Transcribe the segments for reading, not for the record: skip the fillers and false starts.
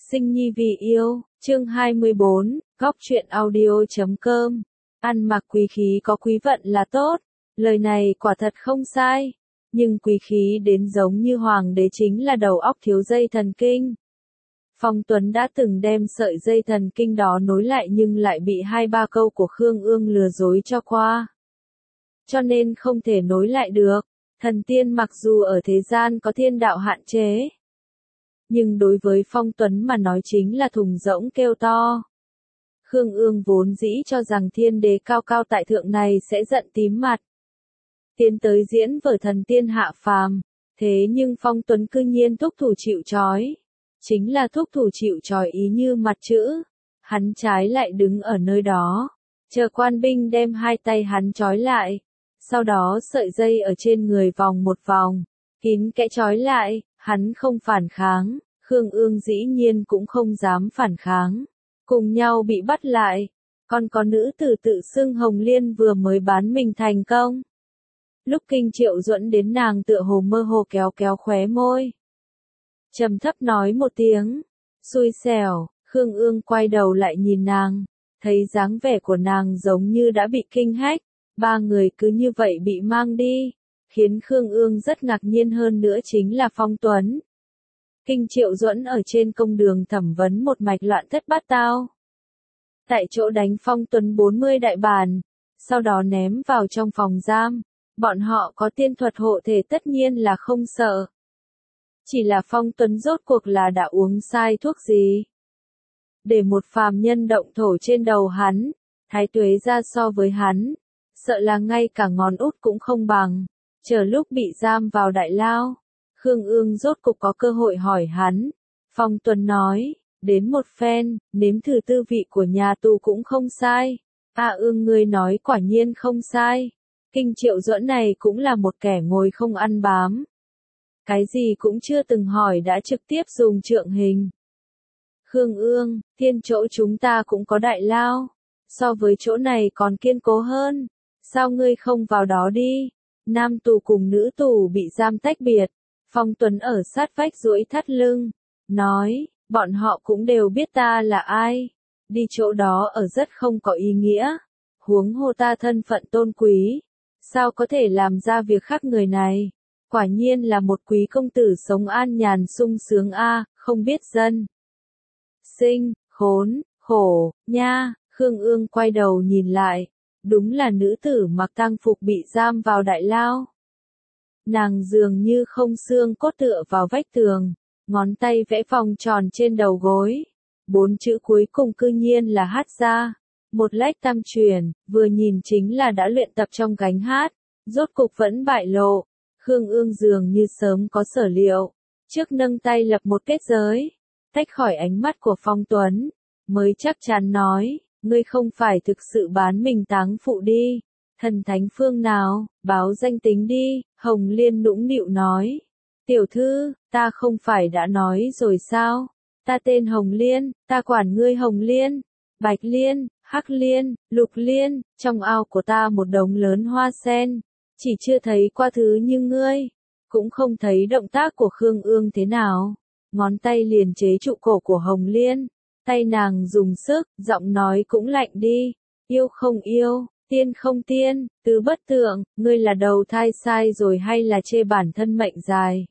Sinh nhi vì yêu, chương 24, góc truyện audio.com. Ăn mặc quý khí có quý vận là tốt, lời này quả thật không sai, nhưng quý khí đến giống như hoàng đế chính là đầu óc thiếu dây thần kinh. Phong Tuấn đã từng đem sợi dây thần kinh đó nối lại nhưng lại bị 2-3 câu của Khương Ương lừa dối cho qua. Cho nên không thể nối lại được, thần tiên mặc dù ở thế gian có thiên đạo hạn chế. Nhưng đối với Phong Tuấn mà nói chính là thùng rỗng kêu to. Khương Ương vốn dĩ cho rằng thiên đế cao cao tại thượng này sẽ giận tím mặt. Tiến tới diễn vở thần tiên hạ phàm, thế nhưng Phong Tuấn cư nhiên thúc thủ chịu trói. Chính là thúc thủ chịu trói ý như mặt chữ. Hắn trái lại đứng ở nơi đó, chờ quan binh đem hai tay hắn trói lại. Sau đó sợi dây ở trên người vòng một vòng, kín kẽ trói lại, hắn không phản kháng, Khương Ương dĩ nhiên cũng không dám phản kháng. Cùng nhau bị bắt lại, còn có nữ tử tự xưng Hồng Liên vừa mới bán mình thành công. Lúc Kinh Triệu Duẫn đến nàng tựa hồ mơ hồ kéo kéo khóe môi. Trầm thấp nói một tiếng, xui xẻo, Khương Ương quay đầu lại nhìn nàng, thấy dáng vẻ của nàng giống như đã bị kinh hách, ba người cứ như vậy bị mang đi, khiến Khương Ương rất ngạc nhiên hơn nữa chính là Phong Tuấn. Kinh Triệu Duẫn ở trên công đường thẩm vấn một mạch loạn thất bát tao. Tại chỗ đánh Phong Tuấn 40 đại bản, sau đó ném vào trong phòng giam, bọn họ có tiên thuật hộ thể tất nhiên là không sợ. Chỉ là Phong Tuấn rốt cuộc là đã uống sai thuốc gì? Để một phàm nhân động thổ trên đầu hắn, thái tuế ra so với hắn, sợ là ngay cả ngón út cũng không bằng, chờ lúc bị giam vào đại lao. Khương Ương rốt cục có cơ hội hỏi hắn. Phong Tuấn nói, đến một phen, nếm thử tư vị của nhà tù cũng không sai. Ương ngươi nói quả nhiên không sai. Kinh Triệu Duẫn này cũng là một kẻ ngồi không ăn bám. Cái gì cũng chưa từng hỏi đã trực tiếp dùng trượng hình. Khương Ương, thiên chỗ chúng ta cũng có đại lao. So với chỗ này còn kiên cố hơn. Sao ngươi không vào đó đi? Nam tù cùng nữ tù bị giam tách biệt. Phong Tuấn ở sát vách duỗi thắt lưng, nói, bọn họ cũng đều biết ta là ai, đi chỗ đó ở rất không có ý nghĩa, huống hồ ta thân phận tôn quý, sao có thể làm ra việc khác người này, quả nhiên là một quý công tử sống an nhàn sung sướng không biết dân. Sinh, khốn, khổ, nha, Khương Ương quay đầu nhìn lại, đúng là nữ tử mặc tang phục bị giam vào đại lao. Nàng dường như không xương cốt tựa vào vách tường, ngón tay vẽ vòng tròn trên đầu gối. 4 chữ cuối cùng cư nhiên là hát ra. Một lách tam truyền, vừa nhìn chính là đã luyện tập trong gánh hát, rốt cục vẫn bại lộ. Khương Ương dường như sớm có sở liệu, trước nâng tay lập một kết giới, tách khỏi ánh mắt của Phong Tuấn, mới chắc chắn nói, ngươi không phải thực sự bán mình táng phụ đi. Thần thánh phương nào, báo danh tính đi, Hồng Liên nũng nịu nói. Tiểu thư, ta không phải đã nói rồi sao? Ta tên Hồng Liên, ta quản ngươi Hồng Liên, Bạch Liên, Hắc Liên, Lục Liên, trong ao của ta một đống lớn hoa sen. Chỉ chưa thấy qua thứ như ngươi, cũng không thấy động tác của Khương Ương thế nào. Ngón tay liền chế trụ cổ của Hồng Liên, tay nàng dùng sức, giọng nói cũng lạnh đi, yêu không yêu. Tiên không tiên, tứ bất tượng, ngươi là đầu thai sai rồi hay là chê bản thân mệnh dài?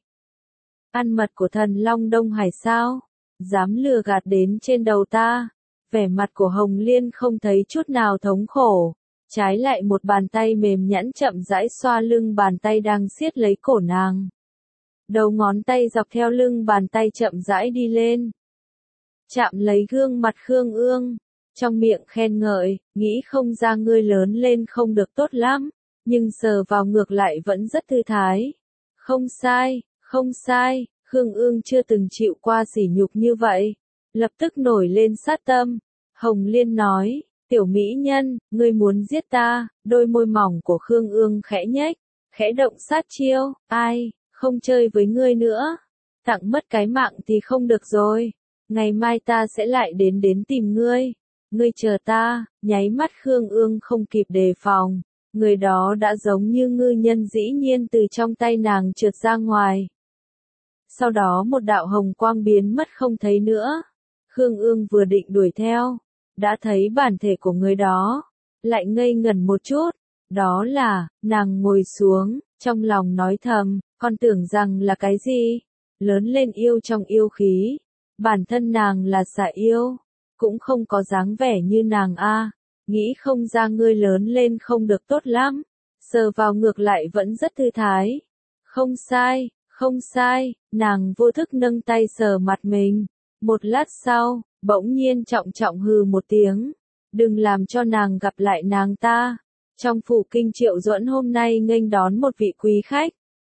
Ăn mật của thần Long Đông Hải sao? Dám lừa gạt đến trên đầu ta? Vẻ mặt của Hồng Liên không thấy chút nào thống khổ. Trái lại một bàn tay mềm nhẵn chậm rãi xoa lưng bàn tay đang siết lấy cổ nàng. Đầu ngón tay dọc theo lưng bàn tay chậm rãi đi lên. Chạm lấy gương mặt Khương Ương. Trong miệng khen ngợi, nghĩ không ra ngươi lớn lên không được tốt lắm, nhưng sờ vào ngược lại vẫn rất thư thái. Không sai, không sai, Khương Ương chưa từng chịu qua sỉ nhục như vậy. Lập tức nổi lên sát tâm. Hồng Liên nói, tiểu mỹ nhân, ngươi muốn giết ta, đôi môi mỏng của Khương Ương khẽ nhếch, khẽ động sát chiêu, ai, không chơi với ngươi nữa. Tặng mất cái mạng thì không được rồi, ngày mai ta sẽ lại đến tìm ngươi. Ngươi chờ ta, nháy mắt Khương Ương không kịp đề phòng, người đó đã giống như ngư nhân dĩ nhiên từ trong tay nàng trượt ra ngoài. Sau đó một đạo hồng quang biến mất không thấy nữa. Khương Ương vừa định đuổi theo, đã thấy bản thể của người đó, lại ngây ngẩn một chút, đó là, nàng ngồi xuống, trong lòng nói thầm, con tưởng rằng là cái gì? Lớn lên yêu trong yêu khí, bản thân nàng là xà yêu, cũng không có dáng vẻ như nàng a, nghĩ không ra ngươi lớn lên không được tốt lắm, sờ vào ngược lại vẫn rất thư thái. Không sai, không sai, nàng vô thức nâng tay sờ mặt mình, một lát sau, bỗng nhiên trọng trọng hừ một tiếng, đừng làm cho nàng gặp lại nàng ta. Trong phủ Kinh Triệu Duẫn hôm nay nghênh đón một vị quý khách.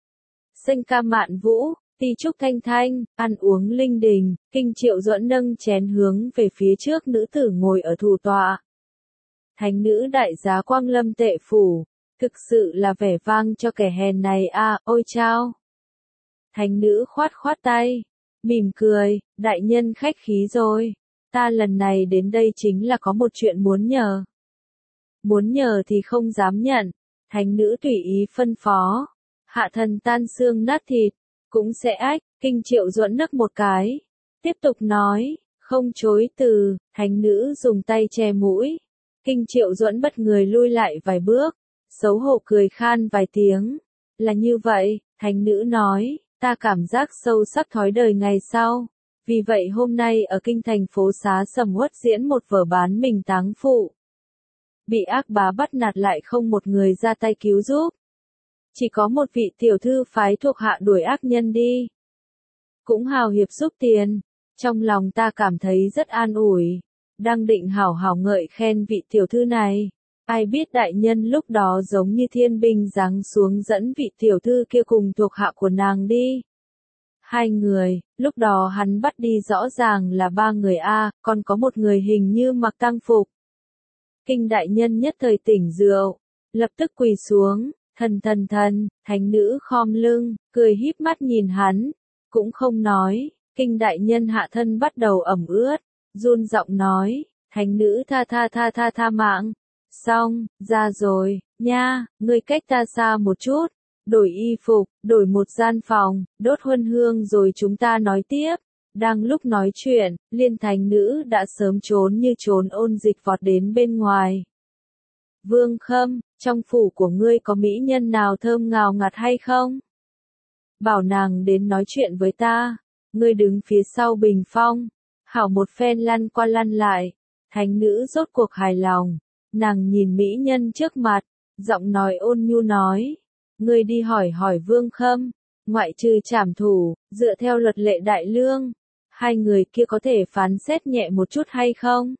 Sinh ca mạn vũ, ti trúc thanh thanh, ăn uống linh đình, Kinh Triệu Duẫn nâng chén hướng về phía trước nữ tử ngồi ở thủ tọa. Thánh nữ đại giá Quang Lâm Tệ phủ, thực sự là vẻ vang cho kẻ hèn này a, ôi chao. Thánh nữ khoát khoát tay, mỉm cười, đại nhân khách khí rồi, ta lần này đến đây chính là có một chuyện muốn nhờ. Muốn nhờ thì không dám nhận, thánh nữ tùy ý phân phó, hạ thần tan xương nát thịt, cũng sẽ ách. Kinh Triệu Duẫn nấc một cái, tiếp tục nói, không chối từ, thánh nữ dùng tay che mũi. Kinh Triệu Duẫn bất người lui lại vài bước, xấu hổ cười khan vài tiếng. Là như vậy, thánh nữ nói, ta cảm giác sâu sắc thói đời ngày sau. Vì vậy hôm nay ở kinh thành phố xá sầm uất diễn một vở bán mình táng phụ. Bị ác bá bắt nạt lại không một người ra tay cứu giúp. Chỉ có một vị tiểu thư phái thuộc hạ đuổi ác nhân đi. Cũng hào hiệp giúp tiền. Trong lòng ta cảm thấy rất an ủi. Đang định hảo hảo ngợi khen vị tiểu thư này. Ai biết đại nhân lúc đó giống như thiên binh giáng xuống dẫn vị tiểu thư kia cùng thuộc hạ của nàng đi. Hai người, lúc đó hắn bắt đi rõ ràng là ba người a, còn có một người hình như mặc tang phục. Kinh đại nhân nhất thời tỉnh rượu, lập tức quỳ xuống, thần, thánh nữ khom lưng, cười híp mắt nhìn hắn, cũng không nói. Kinh đại nhân hạ thân bắt đầu ẩm ướt, run giọng nói, thánh nữ tha mạng. Xong, ra rồi, nha, ngươi cách ta xa một chút, đổi y phục, đổi một gian phòng, đốt huân hương rồi chúng ta nói tiếp. Đang lúc nói chuyện, Liên thánh nữ đã sớm trốn như trốn ôn dịch vọt đến bên ngoài. Vương Khâm, trong phủ của ngươi có mỹ nhân nào thơm ngào ngạt hay không? Bảo nàng đến nói chuyện với ta. Ngươi đứng phía sau bình phong, hảo một phen lăn qua lăn lại. Thánh nữ rốt cuộc hài lòng. Nàng nhìn mỹ nhân trước mặt, giọng nói ôn nhu nói. Ngươi đi hỏi Vương Khâm, ngoại trừ trảm thủ, dựa theo luật lệ đại lương, hai người kia có thể phán xét nhẹ một chút hay không?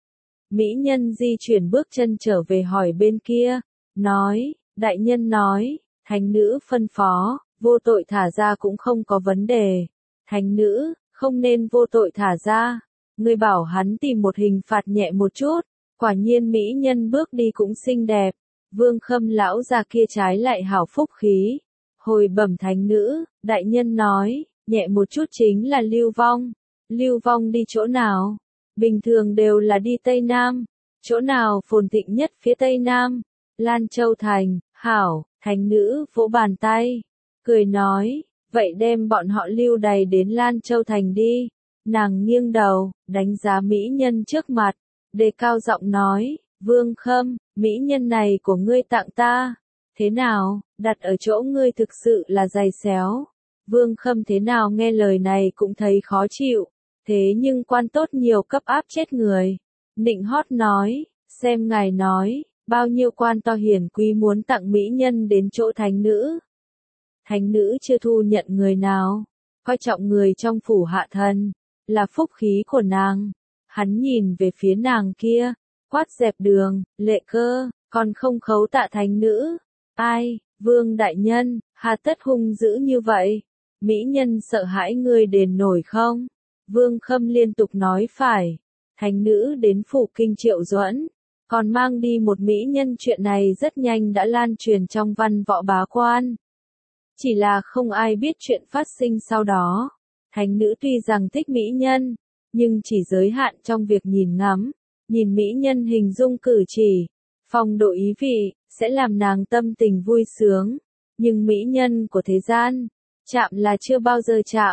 Mỹ nhân di chuyển bước chân trở về hỏi bên kia, nói, đại nhân nói, thánh nữ phân phó, vô tội thả ra cũng không có vấn đề. Thánh nữ, không nên vô tội thả ra. Ngươi bảo hắn tìm một hình phạt nhẹ một chút. Quả nhiên mỹ nhân bước đi cũng xinh đẹp. Vương Khâm lão già kia trái lại hảo phúc khí. Hồi bẩm thánh nữ, đại nhân nói, nhẹ một chút chính là Lưu Vong. Lưu Vong đi chỗ nào? Bình thường đều là đi Tây Nam. Chỗ nào phồn thịnh nhất phía Tây Nam? Lan Châu Thành. Hảo, thánh nữ vỗ bàn tay, cười nói, vậy đem bọn họ lưu đày đến Lan Châu Thành đi. Nàng nghiêng đầu, đánh giá mỹ nhân trước mặt, đề cao giọng nói, Vương Khâm, mỹ nhân này của ngươi tặng ta. Thế nào, đặt ở chỗ ngươi thực sự là dày xéo. Vương Khâm thế nào nghe lời này cũng thấy khó chịu. Thế nhưng quan tốt nhiều cấp áp chết người. Nịnh hót nói, xem ngài nói, bao nhiêu quan to hiển quý muốn tặng mỹ nhân đến chỗ thánh nữ. Thánh nữ chưa thu nhận người nào, coi trọng người trong phủ hạ thần, là phúc khí của nàng. Hắn nhìn về phía nàng kia, quát dẹp đường, lệ cơ, còn không khấu tạ thánh nữ. Ai, Vương đại nhân, hà tất hung dữ như vậy? Mỹ nhân sợ hãi ngươi đền nổi không? Vương Khâm liên tục nói phải. Thánh nữ đến phủ Kinh Triệu Duẫn, còn mang đi một mỹ nhân, chuyện này rất nhanh đã lan truyền trong văn võ bá quan. Chỉ là không ai biết chuyện phát sinh sau đó. Thánh nữ tuy rằng thích mỹ nhân, nhưng chỉ giới hạn trong việc nhìn ngắm, nhìn mỹ nhân hình dung cử chỉ, phong độ ý vị, sẽ làm nàng tâm tình vui sướng. Nhưng mỹ nhân của thế gian, chạm là chưa bao giờ chạm.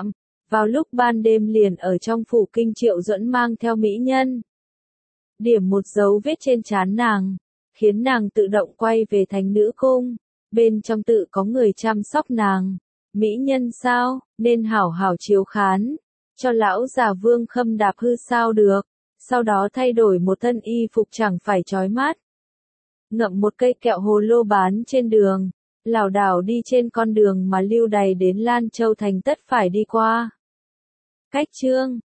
Vào lúc ban đêm liền ở trong phủ kinh Triệu Duẫn mang theo mỹ nhân. Điểm một dấu vết trên trán nàng, khiến nàng tự động quay về thành nữ cung. Bên trong tự có người chăm sóc nàng. Mỹ nhân sao, nên hảo hảo chiếu khán. Cho lão già Vương Khâm đạp hư sao được. Sau đó thay đổi một thân y phục chẳng phải chói mắt. Ngậm một cây kẹo hồ lô bán trên đường. Lảo đảo đi trên con đường mà lưu đày đến Lan Châu thành tất phải đi qua. Cách chương